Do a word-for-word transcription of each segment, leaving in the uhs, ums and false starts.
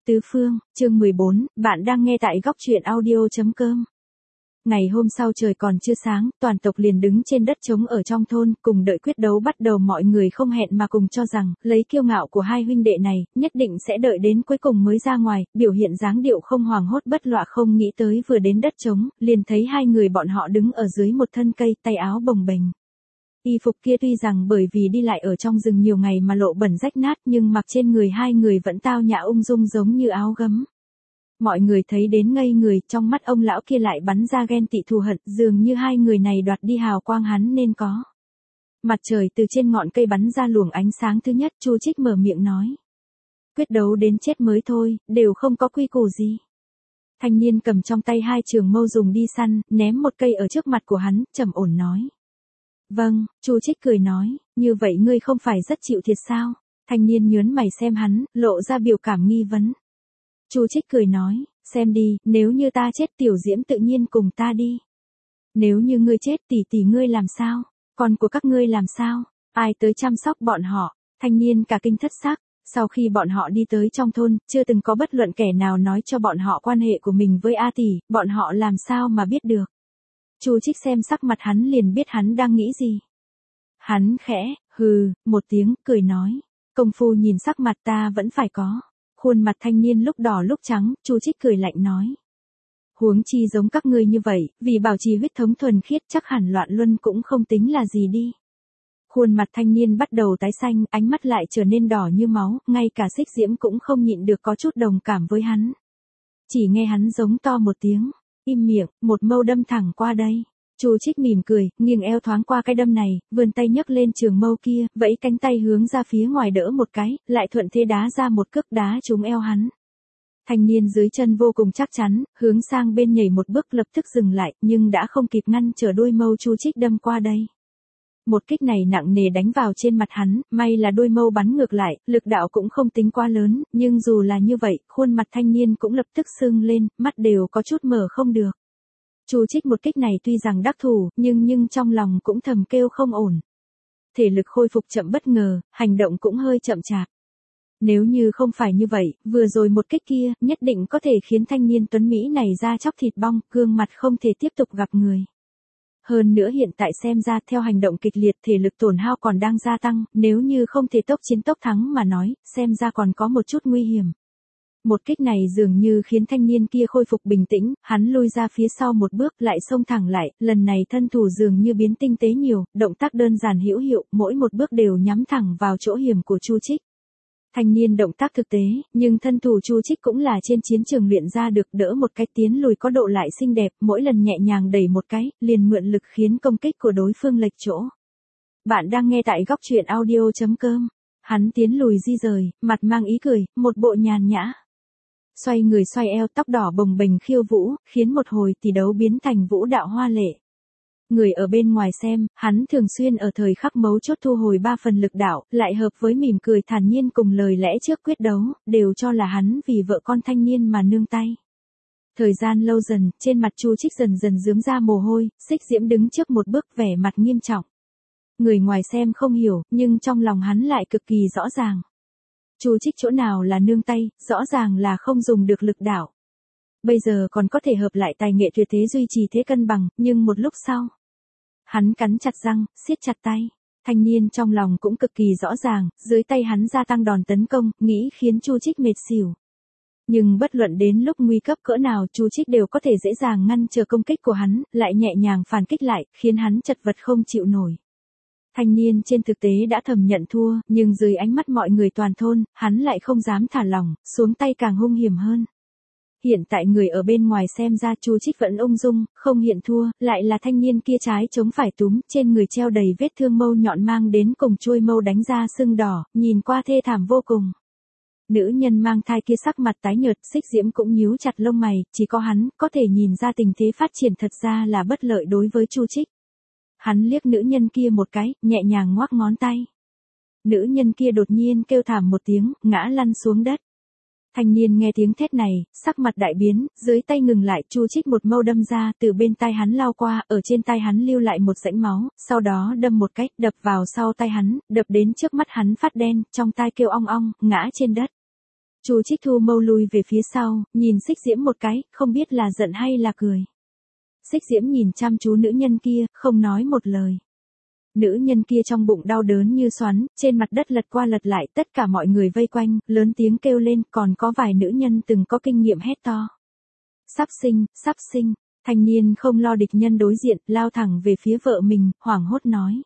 Tứ phương, chương mười bốn, bạn đang nghe tại góc truyện audio chấm com. Ngày hôm sau trời còn chưa sáng, toàn tộc liền đứng trên đất trống ở trong thôn, cùng đợi quyết đấu bắt đầu. Mọi người không hẹn mà cùng cho rằng, lấy kiêu ngạo của hai huynh đệ này, nhất định sẽ đợi đến cuối cùng mới ra ngoài, biểu hiện dáng điệu không hoảng hốt bất loạn. Không nghĩ tới vừa đến đất trống, liền thấy hai người bọn họ đứng ở dưới một thân cây, tay áo bồng bềnh. Y phục kia tuy rằng bởi vì đi lại ở trong rừng nhiều ngày mà lộ bẩn rách nát, nhưng mặc trên người hai người vẫn tao nhã ung dung giống như áo gấm. Mọi người thấy đến ngây người, trong mắt ông lão kia lại bắn ra ghen tị thù hận, dường như hai người này đoạt đi hào quang hắn nên có. Mặt trời từ trên ngọn cây bắn ra luồng ánh sáng thứ nhất, Chu Trích mở miệng nói. Quyết đấu đến chết mới thôi, đều không có quy củ gì. Thanh niên cầm trong tay hai trường mâu dùng đi săn, ném một cây ở trước mặt của hắn, trầm ổn nói. Vâng, Chu Trích cười nói, như vậy ngươi không phải rất chịu thiệt sao? Thanh niên nhớn mày xem hắn, lộ ra biểu cảm nghi vấn. Chu Trích cười nói, xem đi, nếu như ta chết Tiểu Diễm tự nhiên cùng ta đi. Nếu như ngươi chết tỷ tỷ ngươi làm sao? Con của các ngươi làm sao? Ai tới chăm sóc bọn họ? Thanh niên cả kinh thất xác. Sau khi bọn họ đi tới trong thôn, chưa từng có bất luận kẻ nào nói cho bọn họ quan hệ của mình với A tỷ, bọn họ làm sao mà biết được? Chu Trích xem sắc mặt hắn liền biết hắn đang nghĩ gì. Hắn khẽ, hừ, một tiếng, cười nói. Công phu nhìn sắc mặt ta vẫn phải có. Khuôn mặt thanh niên lúc đỏ lúc trắng, Chu Trích cười lạnh nói. Huống chi giống các ngươi như vậy, vì bảo trì huyết thống thuần khiết chắc hẳn loạn luân cũng không tính là gì đi. Khuôn mặt thanh niên bắt đầu tái xanh, ánh mắt lại trở nên đỏ như máu, ngay cả Xích Diễm cũng không nhịn được có chút đồng cảm với hắn. Chỉ nghe hắn giống to một tiếng. Im miệng, một mâu đâm thẳng qua đây. Chu Trích mỉm cười, nghiêng eo thoáng qua cái đâm này, vươn tay nhấc lên trường mâu kia, vẫy cánh tay hướng ra phía ngoài đỡ một cái, lại thuận thế đá ra một cước đá trúng eo hắn. Thanh niên dưới chân vô cùng chắc chắn, hướng sang bên nhảy một bước lập tức dừng lại, nhưng đã không kịp ngăn trở đôi mâu Chu Trích đâm qua đây. Một kích này nặng nề đánh vào trên mặt hắn, may là đôi mâu bắn ngược lại, lực đạo cũng không tính quá lớn, nhưng dù là như vậy, khuôn mặt thanh niên cũng lập tức sưng lên, mắt đều có chút mở không được. Chu Trích một kích này tuy rằng đắc thủ, nhưng nhưng trong lòng cũng thầm kêu không ổn. Thể lực khôi phục chậm bất ngờ, hành động cũng hơi chậm chạp. Nếu như không phải như vậy, vừa rồi một kích kia, nhất định có thể khiến thanh niên tuấn Mỹ này da chóc thịt bong, gương mặt không thể tiếp tục gặp người. Hơn nữa hiện tại xem ra theo hành động kịch liệt thể lực tổn hao còn đang gia tăng, nếu như không thể tốc chiến tốc thắng mà nói, xem ra còn có một chút nguy hiểm. Một kích này dường như khiến thanh niên kia khôi phục bình tĩnh, hắn lui ra phía sau một bước lại xông thẳng lại, lần này thân thủ dường như biến tinh tế nhiều, động tác đơn giản hữu hiệu, mỗi một bước đều nhắm thẳng vào chỗ hiểm của Chu Trích. Thanh niên động tác thực tế, nhưng thân thủ Chu Trích cũng là trên chiến trường luyện ra được, đỡ một cái tiến lùi có độ lại xinh đẹp, mỗi lần nhẹ nhàng đẩy một cái, liền mượn lực khiến công kích của đối phương lệch chỗ. Bạn đang nghe tại góc truyện audio chấm com. Hắn tiến lùi di rời, mặt mang ý cười, một bộ nhàn nhã. Xoay người xoay eo, tóc đỏ bồng bềnh khiêu vũ, khiến một hồi tỷ đấu biến thành vũ đạo hoa lệ. Người ở bên ngoài xem, hắn thường xuyên ở thời khắc mấu chốt thu hồi ba phần lực đạo, lại hợp với mỉm cười thản nhiên cùng lời lẽ trước quyết đấu, đều cho là hắn vì vợ con thanh niên mà nương tay. Thời gian lâu dần, trên mặt Chu Trích dần dần rướm ra mồ hôi, Xích Diễm đứng trước một bước vẻ mặt nghiêm trọng. Người ngoài xem không hiểu, nhưng trong lòng hắn lại cực kỳ rõ ràng. Chu Trích chỗ nào là nương tay, rõ ràng là không dùng được lực đạo. Bây giờ còn có thể hợp lại tài nghệ tuyệt thế duy trì thế cân bằng, nhưng một lúc sau. Hắn cắn chặt răng, siết chặt tay. Thanh niên trong lòng cũng cực kỳ rõ ràng, dưới tay hắn gia tăng đòn tấn công, nghĩ khiến Chu Trích mệt xỉu. Nhưng bất luận đến lúc nguy cấp cỡ nào Chu Trích đều có thể dễ dàng ngăn trở công kích của hắn, lại nhẹ nhàng phản kích lại, khiến hắn chật vật không chịu nổi. Thanh niên trên thực tế đã thầm nhận thua, nhưng dưới ánh mắt mọi người toàn thôn, hắn lại không dám thả lỏng, xuống tay càng hung hiểm hơn. Hiện tại người ở bên ngoài xem ra Chu Trích vẫn ung dung, không hiện thua, lại là thanh niên kia trái chống phải túm, trên người treo đầy vết thương mâu nhọn mang đến cùng chuôi mâu đánh ra sưng đỏ, nhìn qua thê thảm vô cùng. Nữ nhân mang thai kia sắc mặt tái nhợt, Xích Diễm cũng nhíu chặt lông mày, chỉ có hắn có thể nhìn ra tình thế phát triển thật ra là bất lợi đối với Chu Trích. Hắn liếc nữ nhân kia một cái, nhẹ nhàng ngoắc ngón tay. Nữ nhân kia đột nhiên kêu thảm một tiếng, ngã lăn xuống đất. Thanh niên nghe tiếng thét này, sắc mặt đại biến, dưới tay ngừng lại, Chu Trích một mâu đâm ra, từ bên tai hắn lao qua, ở trên tai hắn lưu lại một rãnh máu, sau đó đâm một cách, đập vào sau tai hắn, đập đến trước mắt hắn phát đen, trong tai kêu ong ong, ngã trên đất. Chu Trích thu mâu lui về phía sau, nhìn Xích Diễm một cái, không biết là giận hay là cười. Xích Diễm nhìn chăm chú nữ nhân kia, không nói một lời. Nữ nhân kia trong bụng đau đớn như xoắn, trên mặt đất lật qua lật lại, tất cả mọi người vây quanh, lớn tiếng kêu lên, còn có vài nữ nhân từng có kinh nghiệm hét to. Sắp sinh, sắp sinh, thanh niên không lo địch nhân đối diện, lao thẳng về phía vợ mình, hoảng hốt nói.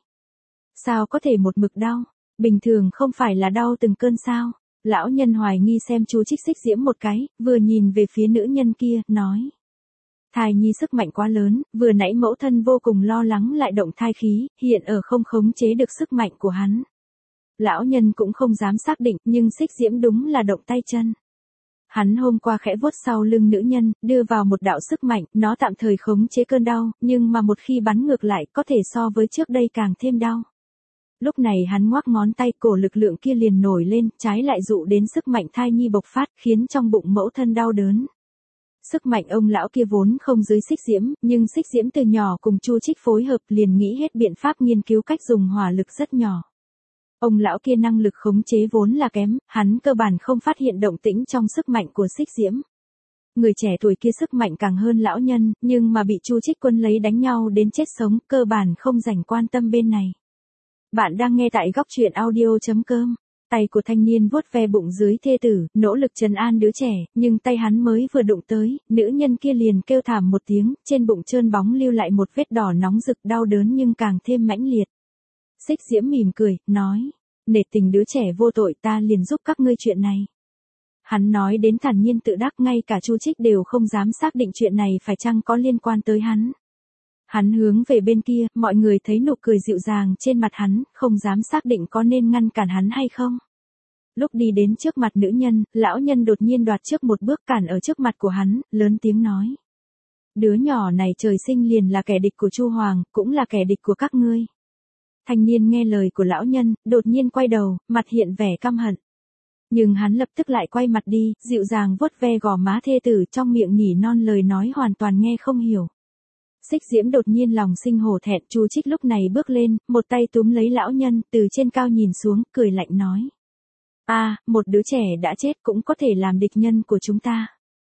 Sao có thể một mực đau, bình thường không phải là đau từng cơn sao? Lão nhân hoài nghi xem Chu Trích Xích Diễm một cái, vừa nhìn về phía nữ nhân kia, nói. Thai nhi sức mạnh quá lớn, vừa nãy mẫu thân vô cùng lo lắng lại động thai khí, hiện ở không khống chế được sức mạnh của hắn. Lão nhân cũng không dám xác định, nhưng Xích Diễm đúng là động tay chân. Hắn hôm qua khẽ vuốt sau lưng nữ nhân, đưa vào một đạo sức mạnh, nó tạm thời khống chế cơn đau, nhưng mà một khi bắn ngược lại có thể so với trước đây càng thêm đau. Lúc này hắn ngoắc ngón tay, cổ lực lượng kia liền nổi lên, trái lại dụ đến sức mạnh thai nhi bộc phát, khiến trong bụng mẫu thân đau đớn. Sức mạnh ông lão kia vốn không dưới Xích Diễm, nhưng Xích Diễm từ nhỏ cùng Chu Trích phối hợp liền nghĩ hết biện pháp nghiên cứu cách dùng hỏa lực rất nhỏ. Ông lão kia năng lực khống chế vốn là kém, hắn cơ bản không phát hiện động tĩnh trong sức mạnh của Xích Diễm. Người trẻ tuổi kia sức mạnh càng hơn lão nhân, nhưng mà bị Chu Trích Quân lấy đánh nhau đến chết sống, cơ bản không dành quan tâm bên này. Bạn đang nghe tại góc truyện audio chấm com. Tay của thanh niên vuốt ve bụng dưới thê tử, nỗ lực trấn an đứa trẻ, nhưng tay hắn mới vừa đụng tới, nữ nhân kia liền kêu thảm một tiếng, trên bụng trơn bóng lưu lại một vết đỏ nóng rực đau đớn nhưng càng thêm mãnh liệt. Xích Diễm mỉm cười, nói, nể tình đứa trẻ vô tội ta liền giúp các ngươi chuyện này. Hắn nói đến thản nhiên tự đắc, ngay cả Chu Trích đều không dám xác định chuyện này phải chăng có liên quan tới hắn. Hắn hướng về bên kia, mọi người thấy nụ cười dịu dàng trên mặt hắn, không dám xác định có nên ngăn cản hắn hay không. Lúc đi đến trước mặt nữ nhân, lão nhân đột nhiên đoạt trước một bước cản ở trước mặt của hắn, lớn tiếng nói. Đứa nhỏ này trời sinh liền là kẻ địch của Chu Hoàng, cũng là kẻ địch của các ngươi. Thanh niên nghe lời của lão nhân, đột nhiên quay đầu, mặt hiện vẻ căm hận. Nhưng hắn lập tức lại quay mặt đi, dịu dàng vuốt ve gò má thê tử, trong miệng nhỉ non lời nói hoàn toàn nghe không hiểu. Xích Diễm đột nhiên lòng sinh hổ thẹn, Chu Trích lúc này bước lên, một tay túm lấy lão nhân, từ trên cao nhìn xuống, cười lạnh nói. A, à, một đứa trẻ đã chết cũng có thể làm địch nhân của chúng ta.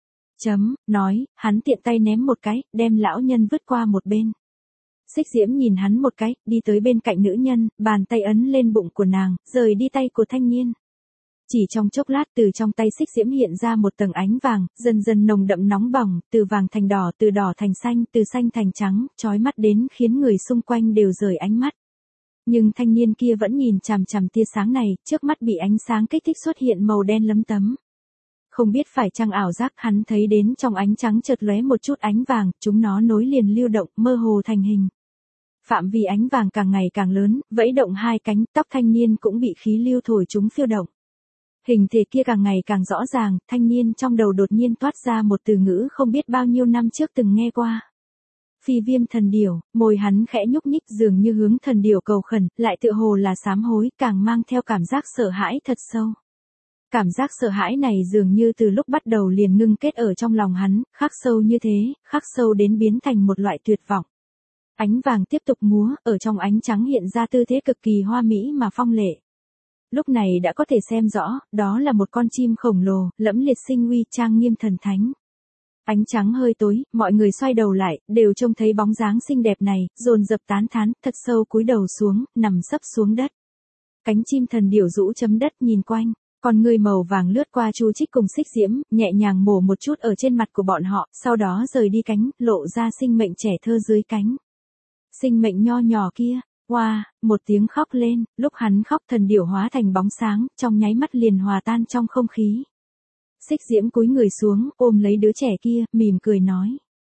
Chấm, nói, hắn tiện tay ném một cái, đem lão nhân vứt qua một bên. Xích Diễm nhìn hắn một cái, đi tới bên cạnh nữ nhân, bàn tay ấn lên bụng của nàng, rời đi tay của thanh niên. Chỉ trong chốc lát từ trong tay Xích Diễm hiện ra một tầng ánh vàng, dần dần nồng đậm nóng bỏng, từ vàng thành đỏ, từ đỏ thành xanh, từ xanh thành trắng, chói mắt đến khiến người xung quanh đều rời ánh mắt. Nhưng thanh niên kia vẫn nhìn chằm chằm tia sáng này, trước mắt bị ánh sáng kích thích xuất hiện màu đen lấm tấm. Không biết phải chăng ảo giác, hắn thấy đến trong ánh trắng chợt lóe một chút ánh vàng, chúng nó nối liền lưu động, mơ hồ thành hình. Phạm vi ánh vàng càng ngày càng lớn, vẫy động hai cánh, tóc thanh niên cũng bị khí lưu thổi chúng phiêu động. Hình thể kia càng ngày càng rõ ràng, thanh niên trong đầu đột nhiên toát ra một từ ngữ không biết bao nhiêu năm trước từng nghe qua. Phi viêm thần điểu, môi hắn khẽ nhúc nhích dường như hướng thần điểu cầu khẩn, lại tựa hồ là sám hối, càng mang theo cảm giác sợ hãi thật sâu. Cảm giác sợ hãi này dường như từ lúc bắt đầu liền ngưng kết ở trong lòng hắn, khắc sâu như thế, khắc sâu đến biến thành một loại tuyệt vọng. Ánh vàng tiếp tục múa, ở trong ánh trắng hiện ra tư thế cực kỳ hoa mỹ mà phong lệ. Lúc này đã có thể xem rõ, đó là một con chim khổng lồ, lẫm liệt sinh uy, trang nghiêm thần thánh. Ánh trắng hơi tối, mọi người xoay đầu lại, đều trông thấy bóng dáng xinh đẹp này, dồn dập tán thán, thật sâu cúi đầu xuống, nằm sấp xuống đất. Cánh chim thần điểu rũ chấm đất nhìn quanh, con người màu vàng lướt qua Chu Trích cùng Xích Diễm, nhẹ nhàng mổ một chút ở trên mặt của bọn họ, sau đó rời đi cánh, lộ ra sinh mệnh trẻ thơ dưới cánh. Sinh mệnh nho nhỏ kia. Hoa, wow, một tiếng khóc lên, lúc hắn khóc thần điểu hóa thành bóng sáng, trong nháy mắt liền hòa tan trong không khí. Xích Diễm cúi người xuống, ôm lấy đứa trẻ kia, mỉm cười nói.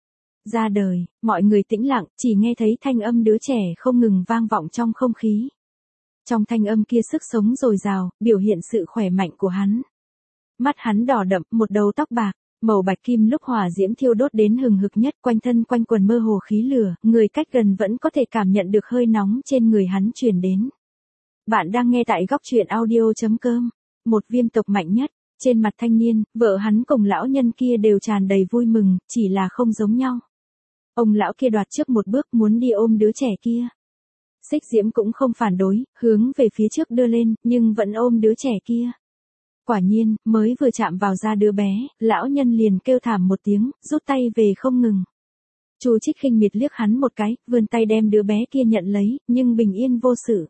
Ra đời, mọi người tĩnh lặng, chỉ nghe thấy thanh âm đứa trẻ không ngừng vang vọng trong không khí. Trong thanh âm kia sức sống dồi dào, biểu hiện sự khỏe mạnh của hắn. Mắt hắn đỏ đậm, một đầu tóc bạc. Màu bạch kim lúc hỏa diễm thiêu đốt đến hừng hực nhất, quanh thân quanh quần mơ hồ khí lửa, người cách gần vẫn có thể cảm nhận được hơi nóng trên người hắn truyền đến. Bạn đang nghe tại góc truyện audio chấm com. Một viêm tộc mạnh nhất, trên mặt thanh niên, vợ hắn cùng lão nhân kia đều tràn đầy vui mừng, chỉ là không giống nhau. Ông lão kia đoạt trước một bước muốn đi ôm đứa trẻ kia. Xích Diễm cũng không phản đối, hướng về phía trước đưa lên, nhưng vẫn ôm đứa trẻ kia. Quả nhiên, mới vừa chạm vào da đứa bé, lão nhân liền kêu thảm một tiếng, rút tay về không ngừng. Chu Trích khinh miệt liếc hắn một cái, vươn tay đem đứa bé kia nhận lấy, nhưng bình yên vô sự.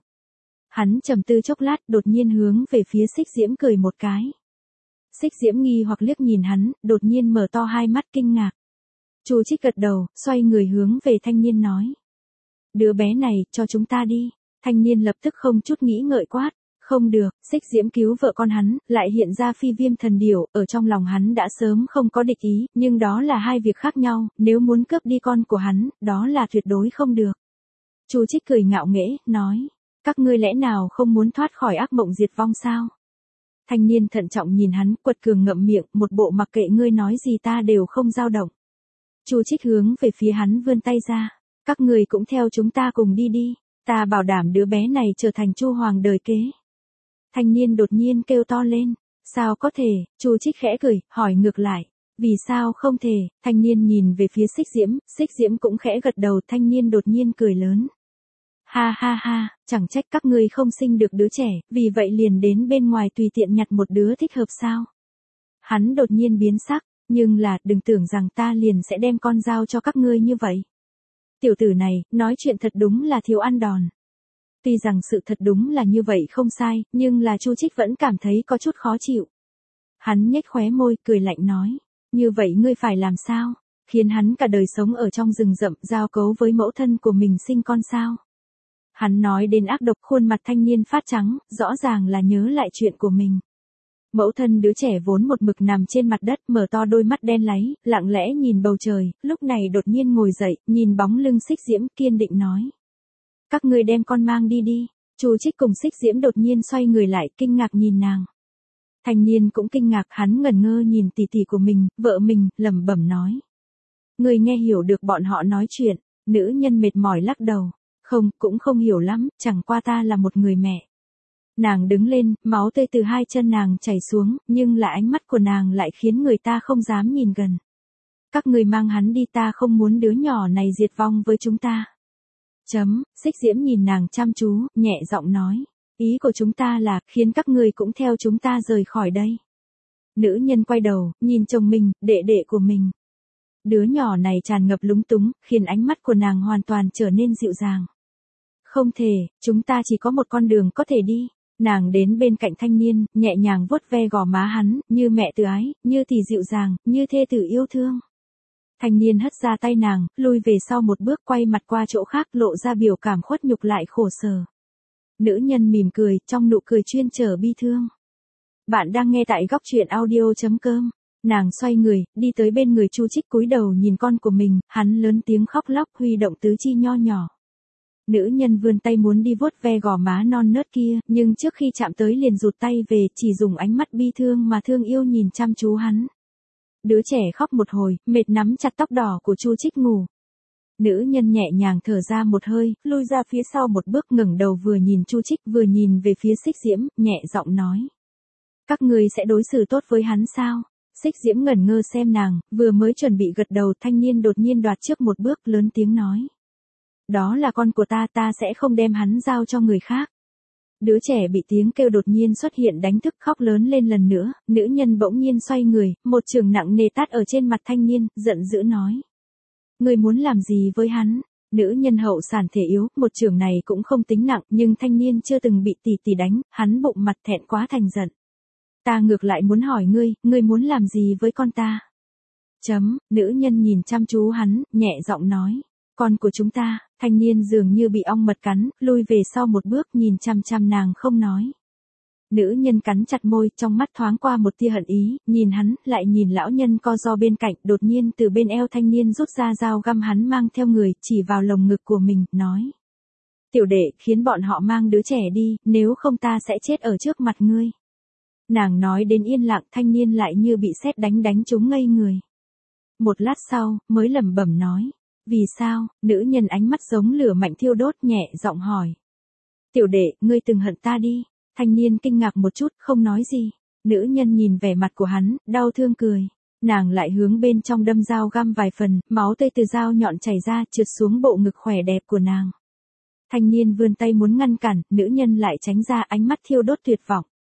Hắn trầm tư chốc lát, đột nhiên hướng về phía Xích Diễm cười một cái. Xích Diễm nghi hoặc liếc nhìn hắn, đột nhiên mở to hai mắt kinh ngạc. Chu Trích gật đầu, xoay người hướng về thanh niên nói. Đứa bé này, cho chúng ta đi. Thanh niên lập tức không chút nghĩ ngợi quát. Không được, Xích Diễm cứu vợ con hắn, lại hiện ra phi viêm thần điểu, ở trong lòng hắn đã sớm không có địch ý, nhưng đó là hai việc khác nhau, nếu muốn cướp đi con của hắn, đó là tuyệt đối không được. Chu Trích cười ngạo nghễ, nói, các ngươi lẽ nào không muốn thoát khỏi ác mộng diệt vong sao? Thanh niên thận trọng nhìn hắn, quật cường ngậm miệng, một bộ mặc kệ ngươi nói gì ta đều không dao động. Chu Trích hướng về phía hắn vươn tay ra, các ngươi cũng theo chúng ta cùng đi đi, ta bảo đảm đứa bé này trở thành Chu Hoàng đời kế. Thanh niên đột nhiên kêu to lên, sao có thể? Chu Trích khẽ cười, hỏi ngược lại, vì sao không thể? Thanh niên nhìn về phía Xích Diễm, Xích Diễm cũng khẽ gật đầu, thanh niên đột nhiên cười lớn. Ha ha ha, chẳng trách các ngươi không sinh được đứa trẻ, vì vậy liền đến bên ngoài tùy tiện nhặt một đứa thích hợp sao? Hắn đột nhiên biến sắc, nhưng là, đừng tưởng rằng ta liền sẽ đem con giao cho các ngươi như vậy. Tiểu tử này, nói chuyện thật đúng là thiếu ăn đòn. Tuy rằng sự thật đúng là như vậy không sai, nhưng là Chu Trích vẫn cảm thấy có chút khó chịu. Hắn nhếch khóe môi, cười lạnh nói, như vậy ngươi phải làm sao? Khiến hắn cả đời sống ở trong rừng rậm, giao cấu với mẫu thân của mình sinh con sao? Hắn nói đến ác độc, khuôn mặt thanh niên phát trắng, rõ ràng là nhớ lại chuyện của mình. Mẫu thân đứa trẻ vốn một mực nằm trên mặt đất, mở to đôi mắt đen láy, lặng lẽ nhìn bầu trời, lúc này đột nhiên ngồi dậy, nhìn bóng lưng Xích Diễm, kiên định nói. Các ngươi đem con mang đi đi. Chu Trích cùng Xích Diễm đột nhiên xoay người lại, kinh ngạc nhìn nàng. Thanh niên cũng kinh ngạc, hắn ngẩn ngơ nhìn tỷ tỷ của mình, vợ mình, lẩm bẩm nói. Người nghe hiểu được bọn họ nói chuyện, nữ nhân mệt mỏi lắc đầu. Không, cũng không hiểu lắm, chẳng qua ta là một người mẹ. Nàng đứng lên, máu tươi từ hai chân nàng chảy xuống, nhưng là ánh mắt của nàng lại khiến người ta không dám nhìn gần. Các người mang hắn đi, ta không muốn đứa nhỏ này diệt vong với chúng ta. Chấm, Xích Diễm nhìn nàng chăm chú, nhẹ giọng nói. Ý của chúng ta là, khiến các người cũng theo chúng ta rời khỏi đây. Nữ nhân quay đầu, nhìn chồng mình, đệ đệ của mình. Đứa nhỏ này tràn ngập lúng túng, khiến ánh mắt của nàng hoàn toàn trở nên dịu dàng. Không thể, chúng ta chỉ có một con đường có thể đi. Nàng đến bên cạnh thanh niên, nhẹ nhàng vuốt ve gò má hắn, như mẹ từ ái, như tỷ dịu dàng, như thê tử yêu thương. Thanh niên hất ra tay nàng, lui về sau một bước, quay mặt qua chỗ khác, lộ ra biểu cảm khuất nhục lại khổ sở. Nữ nhân mỉm cười, trong nụ cười chuyên chở bi thương. Bạn đang nghe tại góc truyện audio chấm com. Nàng xoay người, đi tới bên người Chu Trích, cúi đầu nhìn con của mình, hắn lớn tiếng khóc lóc, huy động tứ chi nho nhỏ. Nữ nhân vươn tay muốn đi vuốt ve gò má non nớt kia, nhưng trước khi chạm tới liền rụt tay về, chỉ dùng ánh mắt bi thương mà thương yêu nhìn chăm chú hắn. Đứa trẻ khóc một hồi, mệt nắm chặt tóc đỏ của Chu Trích ngủ. Nữ nhân nhẹ nhàng thở ra một hơi, lui ra phía sau một bước, ngẩng đầu vừa nhìn Chu Trích vừa nhìn về phía Xích Diễm, nhẹ giọng nói. Các ngươi sẽ đối xử tốt với hắn sao? Xích Diễm ngẩn ngơ xem nàng, vừa mới chuẩn bị gật đầu, thanh niên đột nhiên đoạt trước một bước, lớn tiếng nói. Đó là con của ta, ta sẽ không đem hắn giao cho người khác. Đứa trẻ bị tiếng kêu đột nhiên xuất hiện đánh thức, khóc lớn lên lần nữa, nữ nhân bỗng nhiên xoay người, một chưởng nặng nề tát ở trên mặt thanh niên, giận dữ nói. Ngươi muốn làm gì với hắn? Nữ nhân hậu sản thể yếu, một chưởng này cũng không tính nặng, nhưng thanh niên chưa từng bị tỷ tỷ đánh, hắn bụng mặt thẹn quá thành giận. Ta ngược lại muốn hỏi ngươi, ngươi muốn làm gì với con ta? Chấm, nữ nhân nhìn chăm chú hắn, nhẹ giọng nói. Con của chúng ta, thanh niên dường như bị ong mật cắn, lui về sau một bước, nhìn chăm chăm nàng không nói. Nữ nhân cắn chặt môi, trong mắt thoáng qua một tia hận ý, nhìn hắn, lại nhìn lão nhân co ro bên cạnh, đột nhiên từ bên eo thanh niên rút ra dao găm hắn mang theo người, chỉ vào lồng ngực của mình, nói. Tiểu đệ, khiến bọn họ mang đứa trẻ đi, nếu không ta sẽ chết ở trước mặt ngươi. Nàng nói đến yên lặng, thanh niên lại như bị sét đánh đánh trúng ngây người. Một lát sau, mới lẩm bẩm nói. Vì sao? Nữ nhân ánh mắt giống lửa mạnh thiêu đốt, nhẹ giọng hỏi. Tiểu đệ, ngươi từng hận ta đi. Thanh niên kinh ngạc một chút, không nói gì. Nữ nhân nhìn vẻ mặt của hắn, đau thương cười. Nàng lại hướng bên trong đâm dao găm vài phần, máu tươi từ dao nhọn chảy ra, trượt xuống bộ ngực khỏe đẹp của nàng. Thanh niên vươn tay muốn ngăn cản, nữ nhân lại tránh ra, ánh mắt thiêu đốt tuyệt vọng.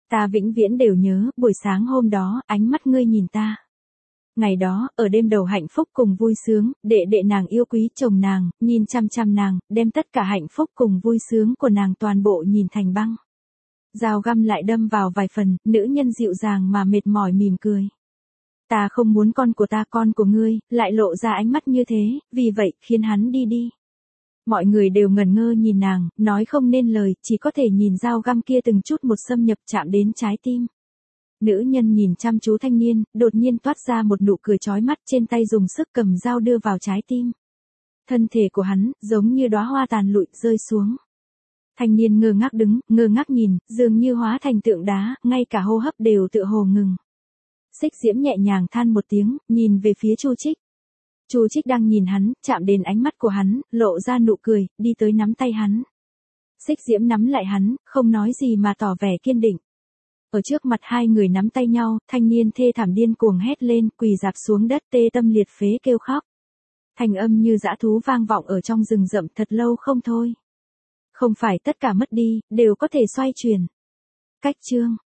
Ta vĩnh viễn đều nhớ, buổi sáng hôm đó, ánh mắt ngươi nhìn ta. Ngày đó, ở đêm đầu hạnh phúc cùng vui sướng, đệ đệ nàng yêu quý chồng nàng, nhìn chăm chăm nàng, đem tất cả hạnh phúc cùng vui sướng của nàng toàn bộ nhìn thành băng. Dao găm lại đâm vào vài phần, nữ nhân dịu dàng mà mệt mỏi mỉm cười. Ta không muốn con của ta, con của ngươi, lại lộ ra ánh mắt như thế, vì vậy, khiến hắn đi đi. Mọi người đều ngẩn ngơ nhìn nàng, nói không nên lời, chỉ có thể nhìn dao găm kia từng chút một xâm nhập chạm đến trái tim. Nữ nhân nhìn chăm chú thanh niên, đột nhiên toát ra một nụ cười chói mắt, trên tay dùng sức cầm dao đưa vào trái tim. Thân thể của hắn, giống như đóa hoa tàn lụi, rơi xuống. Thanh niên ngơ ngác đứng, ngơ ngác nhìn, dường như hóa thành tượng đá, ngay cả hô hấp đều tựa hồ ngừng. Xích Diễm nhẹ nhàng than một tiếng, nhìn về phía Chu Trích. Chu Trích đang nhìn hắn, chạm đến ánh mắt của hắn, lộ ra nụ cười, đi tới nắm tay hắn. Xích Diễm nắm lại hắn, không nói gì mà tỏ vẻ kiên định. Ở trước mặt hai người nắm tay nhau, thanh niên thê thảm điên cuồng hét lên, quỳ rạp xuống đất tê tâm liệt phế kêu khóc. Thành âm như dã thú vang vọng ở trong rừng rậm thật lâu không thôi. Không phải tất cả mất đi, đều có thể xoay chuyển. Cách chương